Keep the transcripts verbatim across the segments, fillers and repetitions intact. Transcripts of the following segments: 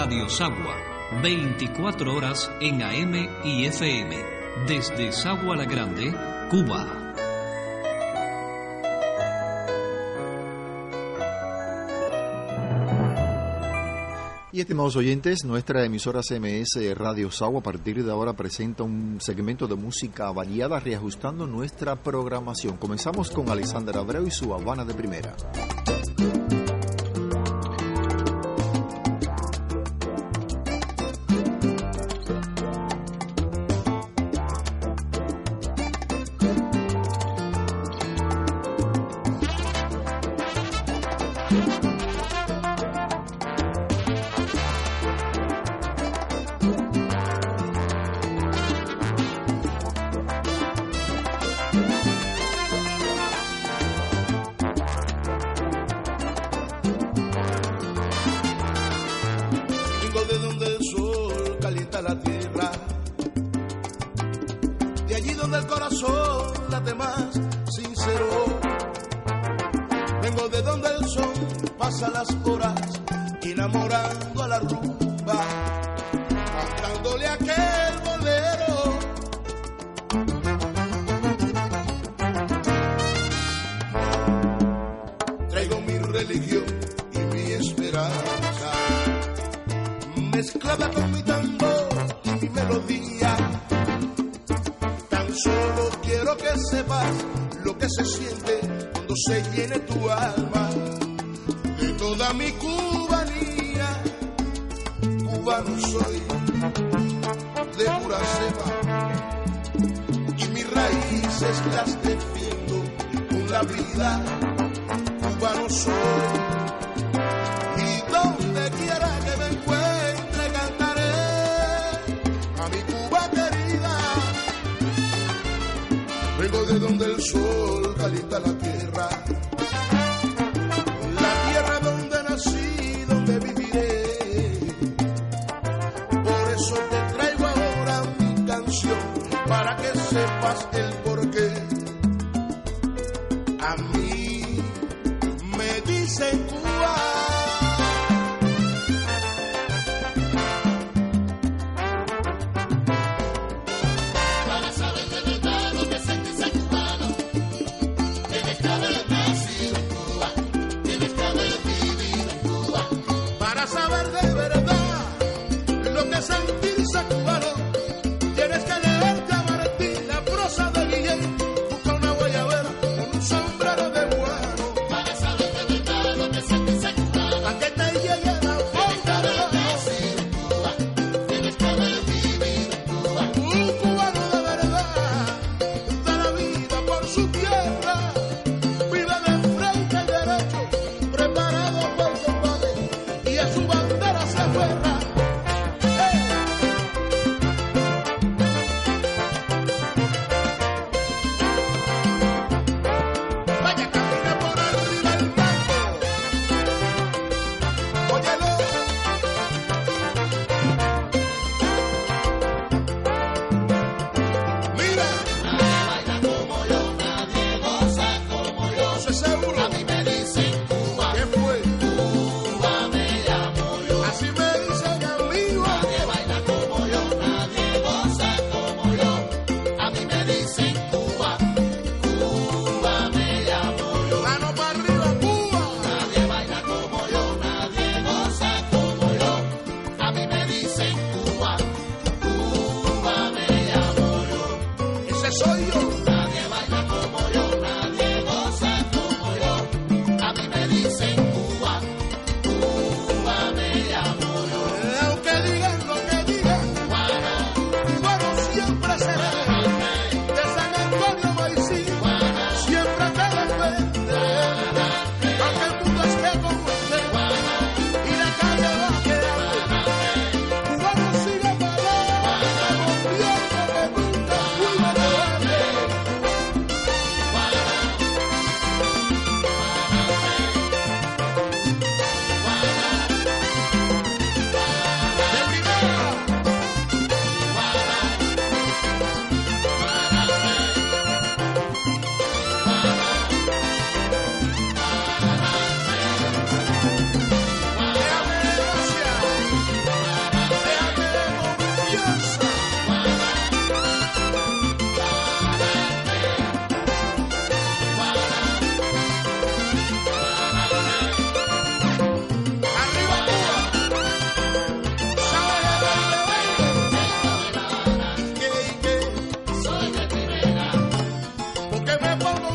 Radio Sagua, veinticuatro horas en A M y F M, desde Sagua la Grande, Cuba. Y estimados oyentes, nuestra emisora C M S Radio Sagua a partir de ahora presenta un segmento de música variada reajustando nuestra programación. Comenzamos con Alexander Abreu y su Habana de Primera. Para saber de verdad lo que sentís en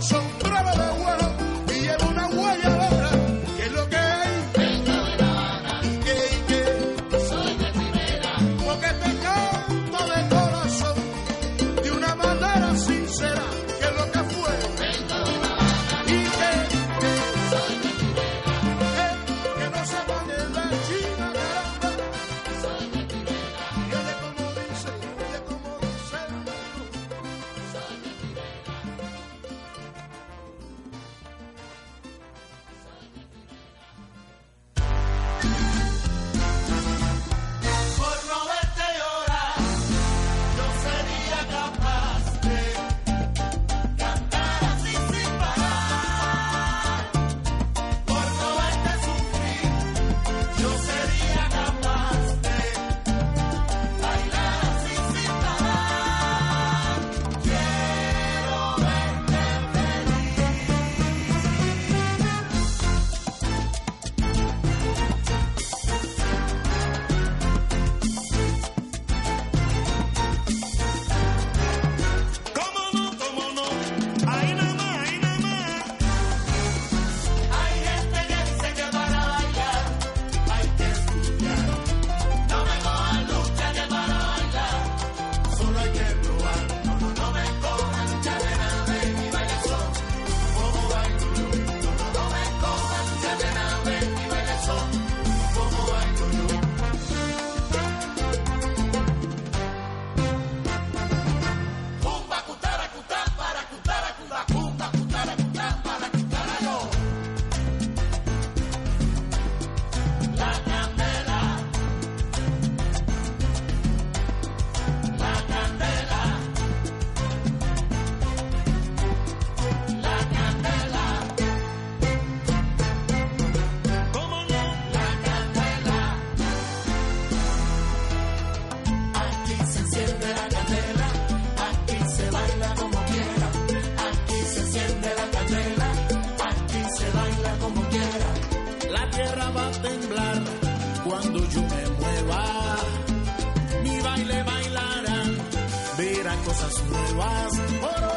cosas nuevas. ¡Oro!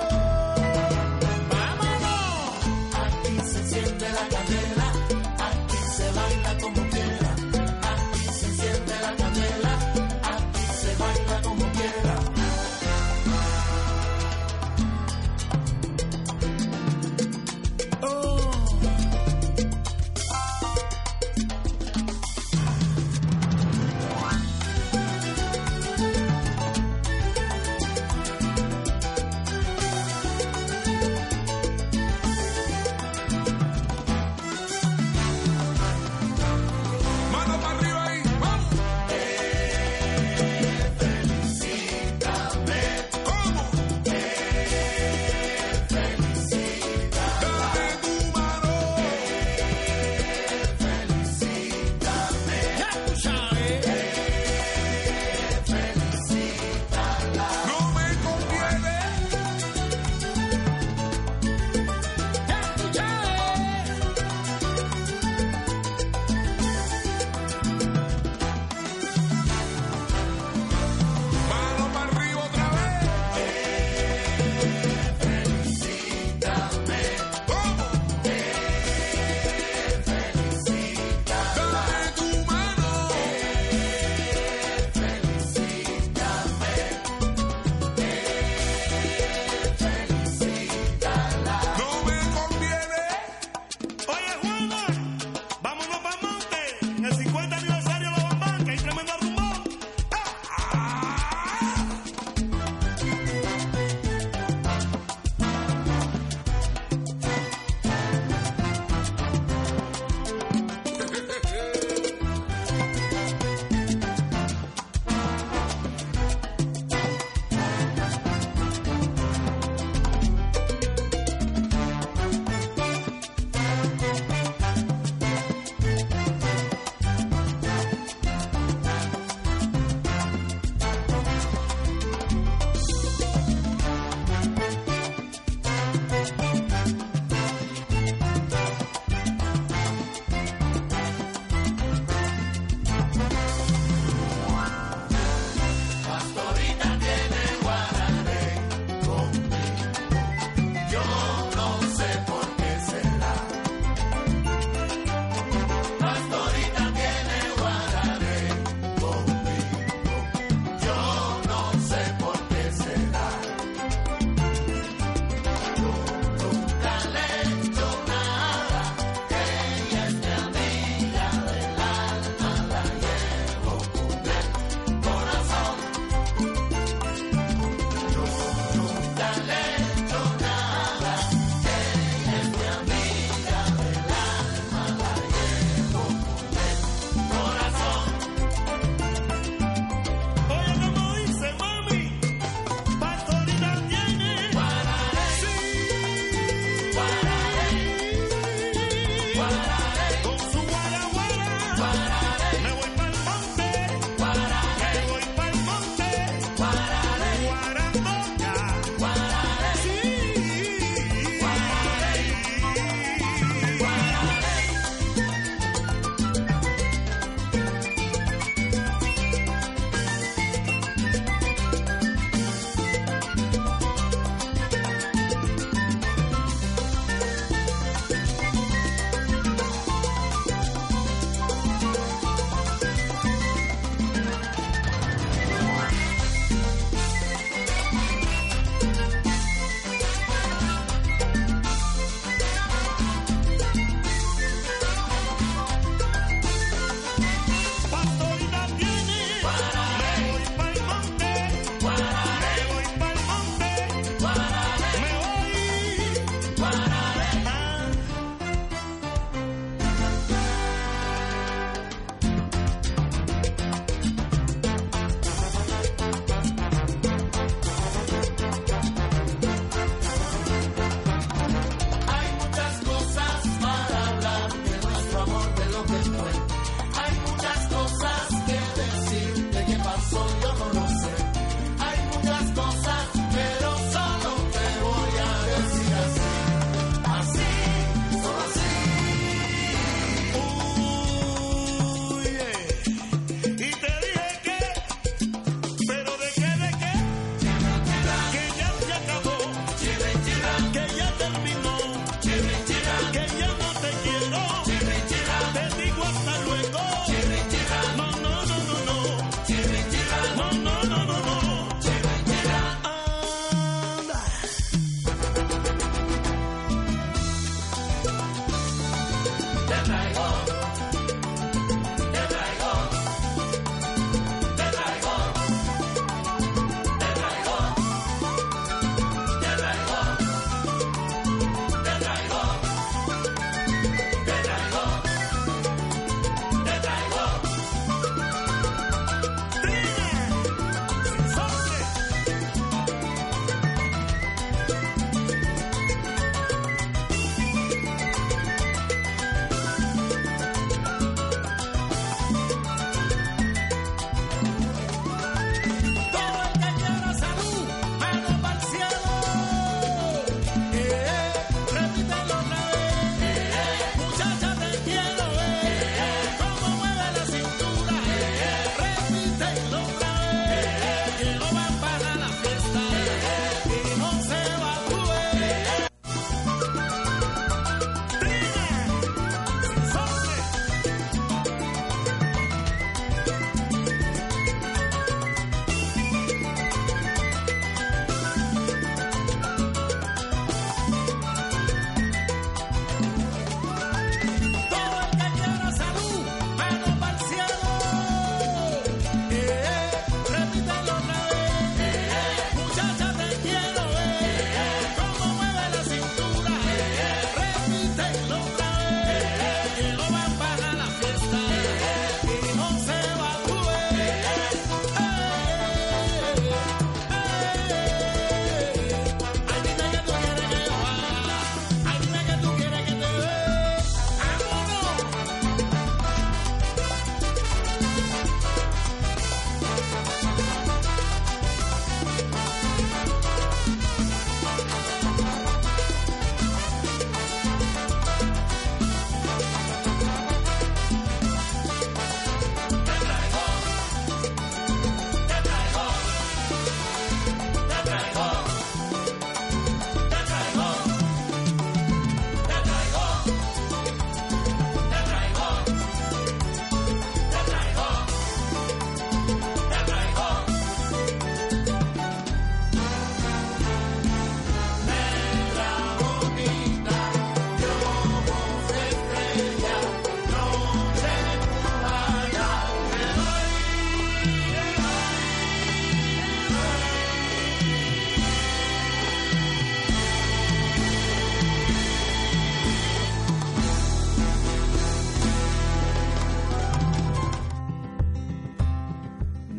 ¡Vámonos! Aquí se siente la candela, aquí se baila como quiera. Aquí se siente la candela, aquí se baila como quiera. Oh.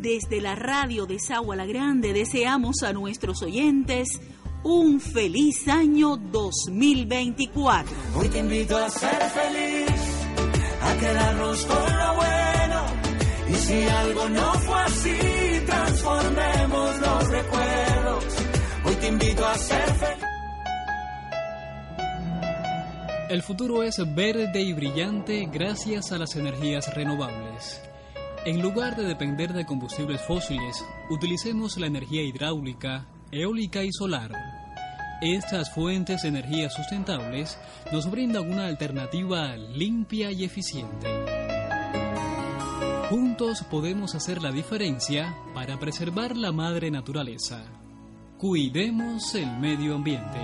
Desde la radio de Sagua La Grande deseamos a nuestros oyentes un feliz año dos mil veinticuatro. Hoy te invito a ser feliz, a quedarnos con lo bueno. Y si algo no fue así, transformemos los recuerdos. Hoy te invito a ser feliz. El futuro es verde y brillante gracias a las energías renovables. En lugar de depender de combustibles fósiles, utilicemos la energía hidráulica, eólica y solar. Estas fuentes de energía sustentables nos brindan una alternativa limpia y eficiente. Juntos podemos hacer la diferencia para preservar la madre naturaleza. Cuidemos el medio ambiente.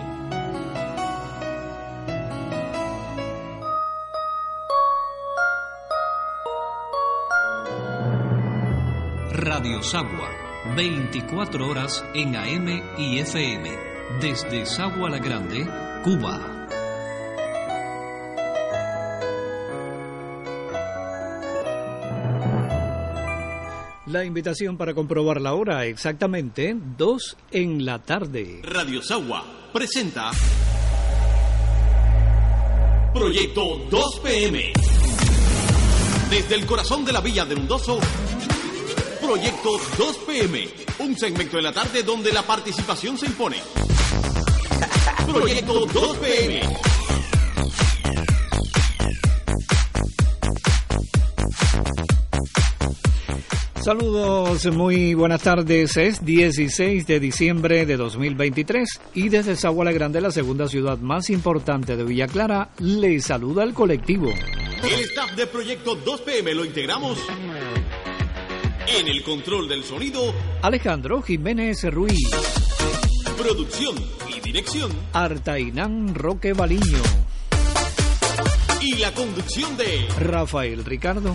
Radio Sagua, veinticuatro horas en A M y F M, desde Sagua La Grande, Cuba. La invitación para comprobar la hora, exactamente dos en la tarde. Radio Sagua presenta Proyecto dos P M. Desde el corazón de la Villa de Hundoso, Proyecto dos P M, un segmento de la tarde donde la participación se impone. Proyecto dos P M. Saludos, muy buenas tardes. Es dieciséis de diciembre de dos mil veintitrés y desde Sagua La Grande, la segunda ciudad más importante de Villa Clara, le saluda el colectivo. El staff de Proyecto dos P M lo integramos. En el control del sonido, Alejandro Jiménez Ruiz. Producción y dirección, Artainán Roque Baliño. Y la conducción de Rafael Ricardo.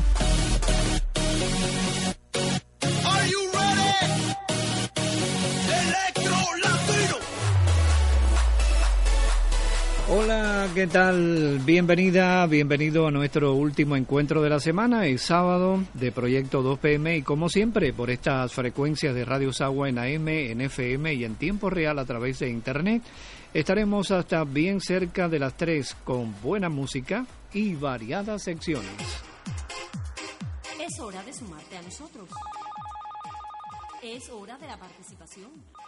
Are you ready? Electro Latino. Hola, ¿qué tal? Bienvenida, bienvenido a nuestro último encuentro de la semana. Es sábado de Proyecto dos P M y como siempre por estas frecuencias de Radio Sagua en A M, en F M y en tiempo real a través de Internet. Estaremos hasta bien cerca de las tres con buena música y variadas secciones. Es hora de sumarte a nosotros. Es hora de la participación.